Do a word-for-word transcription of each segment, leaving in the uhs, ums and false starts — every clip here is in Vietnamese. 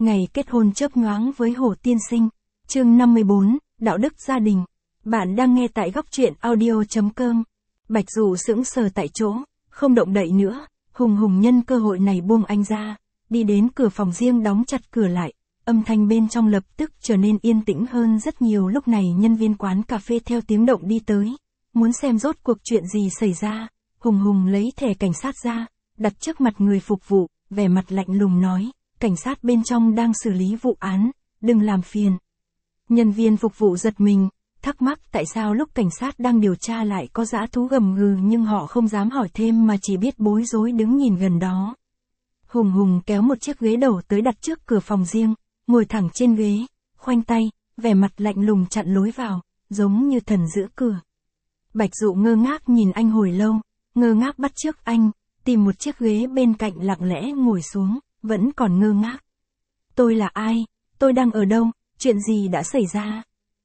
Ngày kết hôn chớp nhoáng với Hồ Tiên Sinh. Chương năm mươi bốn, Đạo đức gia đình. Bạn đang nghe tại góc truyện audio chấm com. Bạch Dụ sững sờ tại chỗ, không động đậy nữa, Hùng Hùng nhân cơ hội này buông anh ra, đi đến cửa phòng riêng đóng chặt cửa lại, âm thanh bên trong lập tức trở nên yên tĩnh hơn rất nhiều. Lúc này nhân viên quán cà phê theo tiếng động đi tới, muốn xem rốt cuộc chuyện gì xảy ra. Hùng Hùng lấy thẻ cảnh sát ra, đặt trước mặt người phục vụ, vẻ mặt lạnh lùng nói, cảnh sát bên trong đang xử lý vụ án, đừng làm phiền. Nhân viên phục vụ giật mình, thắc mắc tại sao lúc cảnh sát đang điều tra lại có dã thú gầm gừ, nhưng họ không dám hỏi thêm mà chỉ biết bối rối đứng nhìn gần đó. Hùng Hùng kéo một chiếc ghế đầu tới đặt trước cửa phòng riêng, ngồi thẳng trên ghế, khoanh tay, vẻ mặt lạnh lùng chặn lối vào, giống như thần giữ cửa. Bạch Dụ ngơ ngác nhìn anh hồi lâu, ngơ ngác bắt chước anh, tìm một chiếc ghế bên cạnh lặng lẽ ngồi xuống, vẫn còn ngơ ngác. Tôi là ai? Tôi đang ở đâu? Chuyện gì đã xảy ra?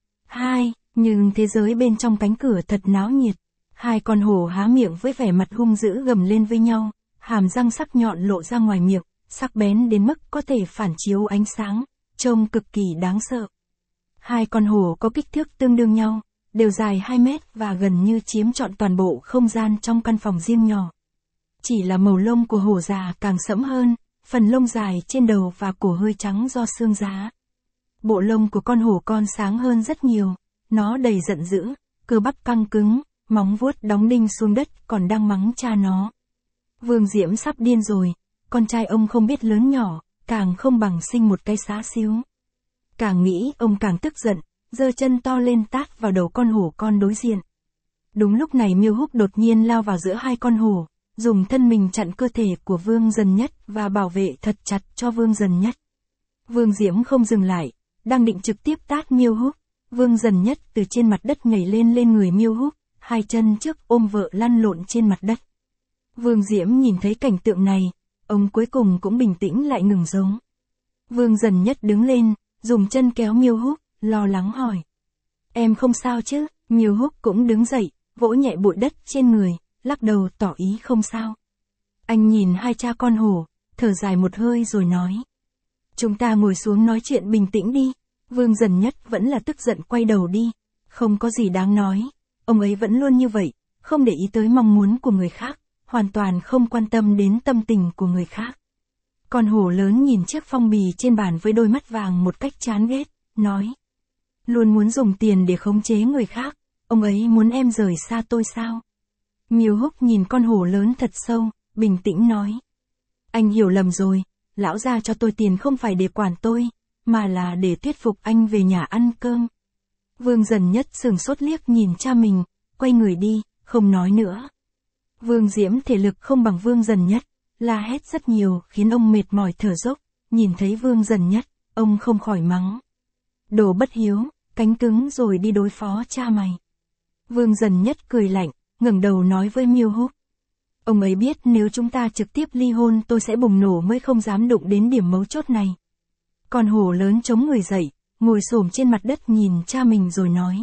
Hai, nhưng thế giới bên trong cánh cửa thật náo nhiệt. Hai con hổ há miệng với vẻ mặt hung dữ gầm lên với nhau, hàm răng sắc nhọn lộ ra ngoài miệng, sắc bén đến mức có thể phản chiếu ánh sáng, trông cực kỳ đáng sợ. Hai con hổ có kích thước tương đương nhau, đều dài hai mét và gần như chiếm trọn toàn bộ không gian trong căn phòng riêng nhỏ. Chỉ là màu lông của hổ già càng sẫm hơn, phần lông dài trên đầu và cổ hơi trắng do xương giá. Bộ lông của con hổ con sáng hơn rất nhiều, nó đầy giận dữ, cơ bắp căng cứng, móng vuốt đóng đinh xuống đất còn đang mắng cha nó. Vương Diễm sắp điên rồi, con trai ông không biết lớn nhỏ, càng không bằng sinh một cái xá xíu. Càng nghĩ ông càng tức giận, giơ chân to lên tát vào đầu con hổ con đối diện. Đúng lúc này Miêu Húc đột nhiên lao vào giữa hai con hổ, dùng thân mình chặn cơ thể của Vương Dần Nhất và bảo vệ thật chặt cho Vương Dần Nhất. Vương Diễm không dừng lại, đang định trực tiếp tát Miêu Húc, Vương Dần Nhất từ trên mặt đất nhảy lên lên người Miêu Húc, hai chân trước ôm vợ lăn lộn trên mặt đất. Vương Diễm nhìn thấy cảnh tượng này, ông cuối cùng cũng bình tĩnh lại ngừng giống. Vương Dần Nhất đứng lên, dùng chân kéo Miêu Húc, lo lắng hỏi. Em không sao chứ? Miêu Húc cũng đứng dậy, vỗ nhẹ bụi đất trên người, lắc đầu tỏ ý không sao. Anh nhìn hai cha con hổ, thở dài một hơi rồi nói. Chúng ta ngồi xuống nói chuyện bình tĩnh đi. Vương Dần Nhất vẫn là tức giận quay đầu đi. Không có gì đáng nói. Ông ấy vẫn luôn như vậy, không để ý tới mong muốn của người khác, hoàn toàn không quan tâm đến tâm tình của người khác. Con hổ lớn nhìn chiếc phong bì trên bàn với đôi mắt vàng một cách chán ghét, nói. Luôn muốn dùng tiền để khống chế người khác, ông ấy muốn em rời xa tôi sao? Miêu Húc nhìn con hổ lớn thật sâu, bình tĩnh nói. Anh hiểu lầm rồi, lão gia cho tôi tiền không phải để quản tôi, mà là để thuyết phục anh về nhà ăn cơm. Vương Dần Nhất sửng sốt liếc nhìn cha mình, quay người đi, không nói nữa. Vương Diễm thể lực không bằng Vương Dần Nhất, la hét rất nhiều khiến ông mệt mỏi thở dốc, nhìn thấy Vương Dần Nhất, ông không khỏi mắng. Đồ bất hiếu, cánh cứng rồi đi đối phó cha mày. Vương Dần Nhất cười lạnh, ngẩng đầu nói với Miêu Húc. Ông ấy biết nếu chúng ta trực tiếp ly hôn tôi sẽ bùng nổ mới không dám đụng đến điểm mấu chốt này. Con hổ lớn chống người dậy, ngồi xổm trên mặt đất nhìn cha mình rồi nói.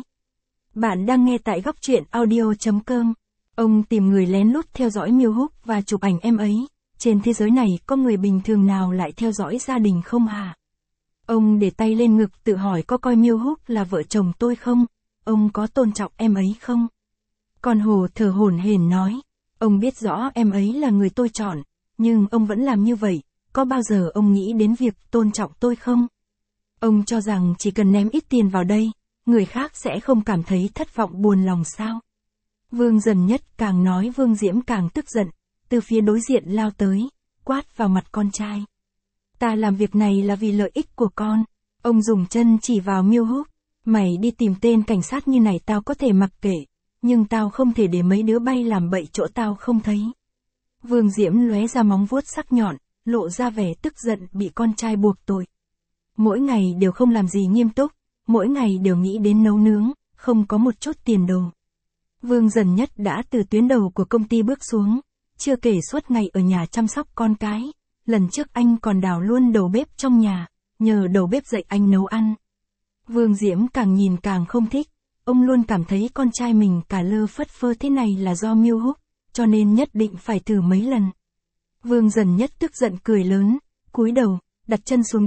Bạn đang nghe tại góc truyện audio chấm com. Ông tìm người lén lút theo dõi Miêu Húc và chụp ảnh em ấy. Trên thế giới này có người bình thường nào lại theo dõi gia đình không hả? Ông để tay lên ngực tự hỏi có coi Miêu Húc là vợ chồng tôi không? Ông có tôn trọng em ấy không? Con hổ thở hổn hển nói. Ông biết rõ em ấy là người tôi chọn, nhưng ông vẫn làm như vậy, có bao giờ ông nghĩ đến việc tôn trọng tôi không? Ông cho rằng chỉ cần ném ít tiền vào đây, người khác sẽ không cảm thấy thất vọng buồn lòng sao? Vương Dần Nhất càng nói Vương Diễm càng tức giận, từ phía đối diện lao tới, quát vào mặt con trai. Ta làm việc này là vì lợi ích của con. Ông dùng chân chỉ vào Miêu Húc. Mày đi tìm tên cảnh sát như này tao có thể mặc kệ, nhưng tao không thể để mấy đứa bay làm bậy chỗ tao không thấy. Vương Diễm lóe ra móng vuốt sắc nhọn, lộ ra vẻ tức giận bị con trai buộc tội. Mỗi ngày đều không làm gì nghiêm túc, mỗi ngày đều nghĩ đến nấu nướng, không có một chút tiền đồ. Vương Dần Nhất đã từ tuyến đầu của công ty bước xuống, chưa kể suốt ngày ở nhà chăm sóc con cái. Lần trước anh còn đào luôn đầu bếp trong nhà, nhờ đầu bếp dạy anh nấu ăn. Vương Diễm càng nhìn càng không thích, ông luôn cảm thấy con trai mình cả lơ phất phơ thế này là do Miêu Húc, cho nên nhất định phải thử mấy lần. Vương Dần Nhất tức giận cười lớn, cúi đầu, đặt chân xuống đất,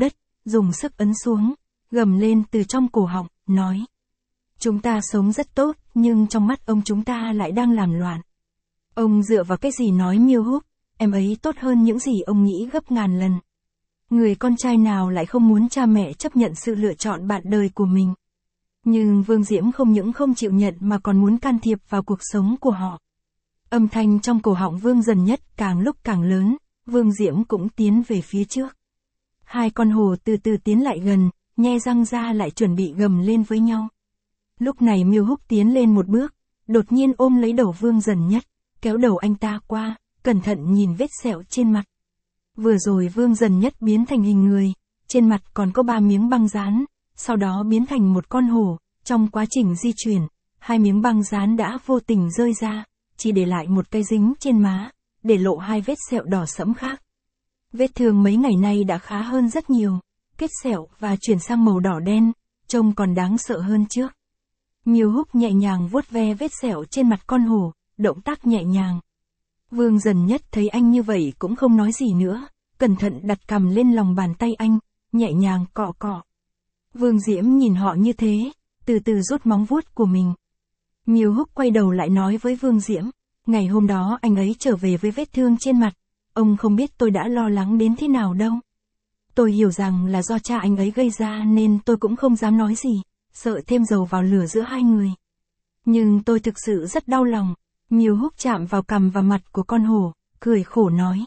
dùng sức ấn xuống, gầm lên từ trong cổ họng, nói. Chúng ta sống rất tốt, nhưng trong mắt ông chúng ta lại đang làm loạn. Ông dựa vào cái gì nói Miêu Húc, em ấy tốt hơn những gì ông nghĩ gấp ngàn lần. Người con trai nào lại không muốn cha mẹ chấp nhận sự lựa chọn bạn đời của mình. Nhưng Vương Diễm không những không chịu nhận mà còn muốn can thiệp vào cuộc sống của họ. Âm thanh trong cổ họng Vương Dần Nhất càng lúc càng lớn, Vương Diễm cũng tiến về phía trước. Hai con hổ từ từ tiến lại gần, nhe răng ra lại chuẩn bị gầm lên với nhau. Lúc này Miêu Húc tiến lên một bước, đột nhiên ôm lấy đầu Vương Dần Nhất, kéo đầu anh ta qua, cẩn thận nhìn vết sẹo trên mặt. Vừa rồi Vương Dần Nhất biến thành hình người, trên mặt còn có ba miếng băng dán, sau đó biến thành một con hổ, trong quá trình di chuyển, hai miếng băng dán đã vô tình rơi ra, chỉ để lại một cái dính trên má, để lộ hai vết sẹo đỏ sẫm khác. Vết thương mấy ngày nay đã khá hơn rất nhiều, kết sẹo và chuyển sang màu đỏ đen, trông còn đáng sợ hơn trước. Miêu Húc nhẹ nhàng vuốt ve vết sẹo trên mặt con hổ, động tác nhẹ nhàng. Vương Dần Nhất thấy anh như vậy cũng không nói gì nữa, cẩn thận đặt cằm lên lòng bàn tay anh, nhẹ nhàng cọ cọ. Vương Diễm nhìn họ như thế, từ từ rút móng vuốt của mình. Miêu Húc quay đầu lại nói với Vương Diễm, ngày hôm đó anh ấy trở về với vết thương trên mặt, ông không biết tôi đã lo lắng đến thế nào đâu. Tôi hiểu rằng là do cha anh ấy gây ra nên tôi cũng không dám nói gì, sợ thêm dầu vào lửa giữa hai người. Nhưng tôi thực sự rất đau lòng. Miêu Húc chạm vào cằm và mặt của con hổ, cười khổ nói.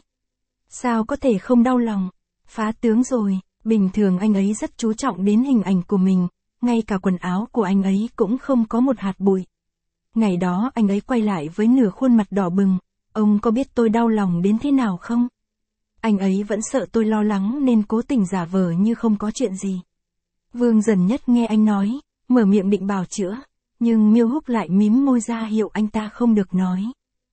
Sao có thể không đau lòng, phá tướng rồi, bình thường anh ấy rất chú trọng đến hình ảnh của mình, ngay cả quần áo của anh ấy cũng không có một hạt bụi. Ngày đó anh ấy quay lại với nửa khuôn mặt đỏ bừng, ông có biết tôi đau lòng đến thế nào không? Anh ấy vẫn sợ tôi lo lắng nên cố tình giả vờ như không có chuyện gì. Vương Dần Nhất nghe anh nói, mở miệng định bào chữa, nhưng Miêu Húc lại mím môi ra hiệu anh ta không được nói.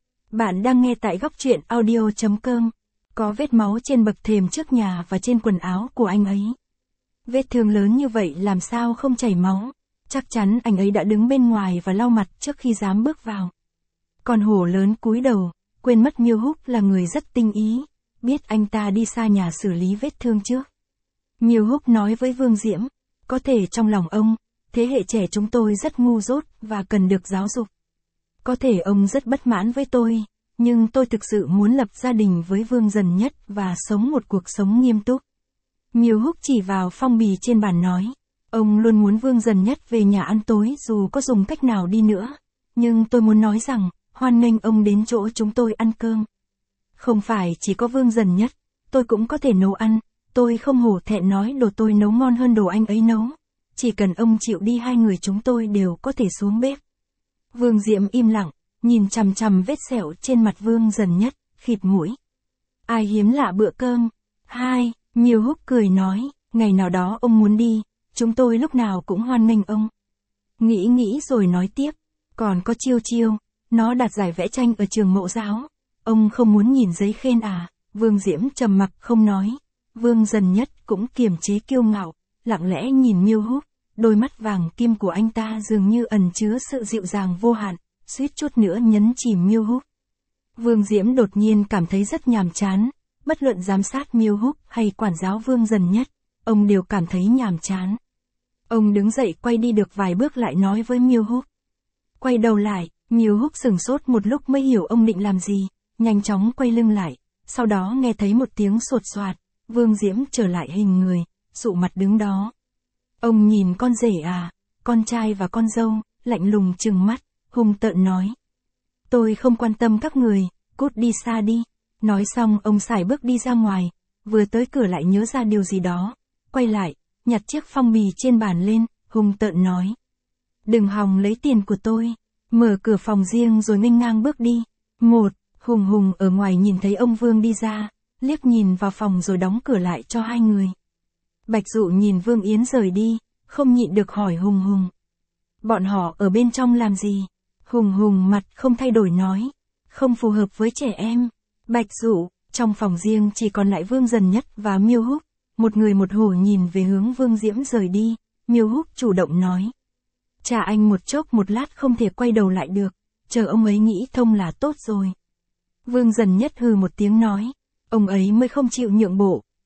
Bạn đang nghe tại góc truyện audio chấm com, có vết máu trên bậc thềm trước nhà và trên quần áo của anh ấy. Vết thương lớn như vậy làm sao không chảy máu, chắc chắn anh ấy đã đứng bên ngoài và lau mặt trước khi dám bước vào. Con hổ lớn cúi đầu, quên mất Miêu Húc là người rất tinh ý, biết anh ta đi xa nhà xử lý vết thương trước. Miêu Húc nói với Vương Diễm, có thể trong lòng ông, thế hệ trẻ chúng tôi rất ngu dốt và cần được giáo dục. Có thể ông rất bất mãn với tôi, nhưng tôi thực sự muốn lập gia đình với Vương Dần Nhất và sống một cuộc sống nghiêm túc. Miêu Húc chỉ vào phong bì trên bàn nói, ông luôn muốn Vương Dần Nhất về nhà ăn tối dù có dùng cách nào đi nữa, nhưng tôi muốn nói rằng, hoan nghênh ông đến chỗ chúng tôi ăn cơm. Không phải chỉ có Vương Dần Nhất, tôi cũng có thể nấu ăn, tôi không hổ thẹn nói đồ tôi nấu ngon hơn đồ anh ấy nấu. Chỉ cần ông chịu đi hai người chúng tôi đều có thể xuống bếp. Vương Diễm im lặng, nhìn chằm chằm vết sẹo trên mặt Vương Dần Nhất, khịt mũi. Ai hiếm lạ bữa cơm? Hai, Miêu Húc cười nói, ngày nào đó ông muốn đi, chúng tôi lúc nào cũng hoan nghênh ông. Nghĩ nghĩ rồi nói tiếp, còn có Chiêu Chiêu, nó đạt giải vẽ tranh ở trường mẫu giáo. Ông không muốn nhìn giấy khen à? Vương Diễm trầm mặc không nói. Vương Dần Nhất cũng kiềm chế kiêu ngạo, lặng lẽ nhìn Miêu Húc. Đôi mắt vàng kim của anh ta dường như ẩn chứa sự dịu dàng vô hạn, suýt chút nữa nhấn chìm Miêu Húc. Vương Diễm đột nhiên cảm thấy rất nhàm chán, bất luận giám sát Miêu Húc hay quản giáo Vương Dần Nhất, ông đều cảm thấy nhàm chán. Ông đứng dậy quay đi được vài bước lại nói với Miêu Húc. Quay đầu lại, Miêu Húc sửng sốt một lúc mới hiểu ông định làm gì, nhanh chóng quay lưng lại, sau đó nghe thấy một tiếng sột soạt, Vương Diễm trở lại hình người, sụ mặt đứng đó. Ông nhìn con rể à, con trai và con dâu, lạnh lùng trừng mắt, hung tợn nói. Tôi không quan tâm các người, cút đi xa đi. Nói xong ông sải bước đi ra ngoài, vừa tới cửa lại nhớ ra điều gì đó, quay lại, nhặt chiếc phong bì trên bàn lên, hung tợn nói. Đừng hòng lấy tiền của tôi, mở cửa phòng riêng rồi nghênh ngang bước đi. Một, Hùng Hùng ở ngoài nhìn thấy ông Vương đi ra, liếc nhìn vào phòng rồi đóng cửa lại cho hai người. Bạch Dụ nhìn Vương Yến rời đi, không nhịn được hỏi Hùng Hùng. Bọn họ ở bên trong làm gì? Hùng Hùng mặt không thay đổi nói. Không phù hợp với trẻ em. Bạch Dụ, trong phòng riêng chỉ còn lại Vương Dần Nhất và Miêu Húc. Một người một hổ nhìn về hướng Vương Diễm rời đi. Miêu Húc chủ động nói. Cha anh một chốc một lát không thể quay đầu lại được. Chờ ông ấy nghĩ thông là tốt rồi. Vương Dần Nhất hừ một tiếng nói. Ông ấy mới không chịu nhượng bộ.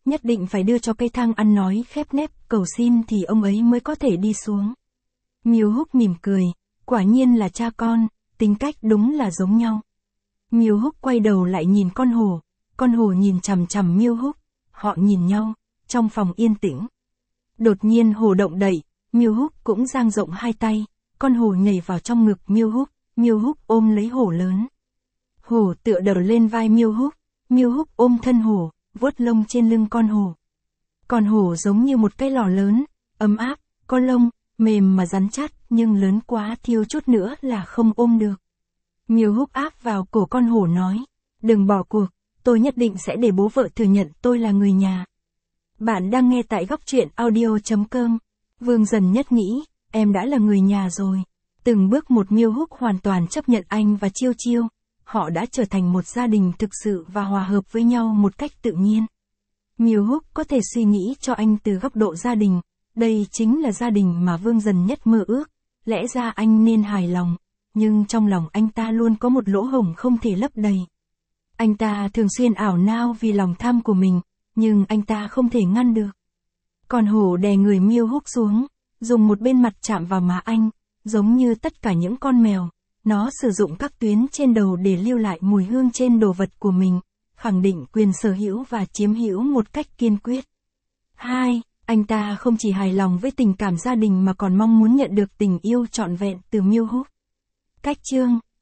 nhất định phải đưa cho cây thang ăn nói khép nép, cầu xin thì ông ấy mới có thể đi xuống. Miêu Húc mỉm cười, quả nhiên là cha con, tính cách đúng là giống nhau. Miêu Húc quay đầu lại nhìn con hổ, con hổ nhìn chằm chằm Miêu Húc, họ nhìn nhau, trong phòng yên tĩnh. Đột nhiên hổ động đậy, Miêu Húc cũng dang rộng hai tay, con hổ nhảy vào trong ngực Miêu Húc, Miêu Húc ôm lấy hổ lớn. Hổ tựa đầu lên vai Miêu Húc, Miêu Húc ôm thân hổ, vuốt lông trên lưng con hổ. Con hổ giống như một cái lò lớn, ấm áp, có lông, mềm mà rắn chắc, nhưng lớn quá thiếu chút nữa là không ôm được. Miêu Húc áp vào cổ con hổ nói, đừng bỏ cuộc, tôi nhất định sẽ để bố vợ thừa nhận tôi là người nhà. Bạn đang nghe tại góc truyện audio chấm com. Vương Dần Nhất nghĩ, em đã là người nhà rồi. Từng bước một Miêu Húc hoàn toàn chấp nhận anh và Chiêu Chiêu. Họ đã trở thành một gia đình thực sự và hòa hợp với nhau một cách tự nhiên. Miêu Húc có thể suy nghĩ cho anh từ góc độ gia đình. Đây chính là gia đình mà Vương Dần Nhất mơ ước. Lẽ ra anh nên hài lòng. Nhưng trong lòng anh ta luôn có một lỗ hổng không thể lấp đầy. Anh ta thường xuyên ảo nao vì lòng tham của mình, nhưng anh ta không thể ngăn được. Con hổ đè người Miêu Húc xuống, dùng một bên mặt chạm vào má anh, giống như tất cả những con mèo. Nó sử dụng các tuyến trên đầu để lưu lại mùi hương trên đồ vật của mình, khẳng định quyền sở hữu và chiếm hữu một cách kiên quyết. Hai, anh ta không chỉ hài lòng với tình cảm gia đình mà còn mong muốn nhận được tình yêu trọn vẹn từ Miêu Húc. Cách chương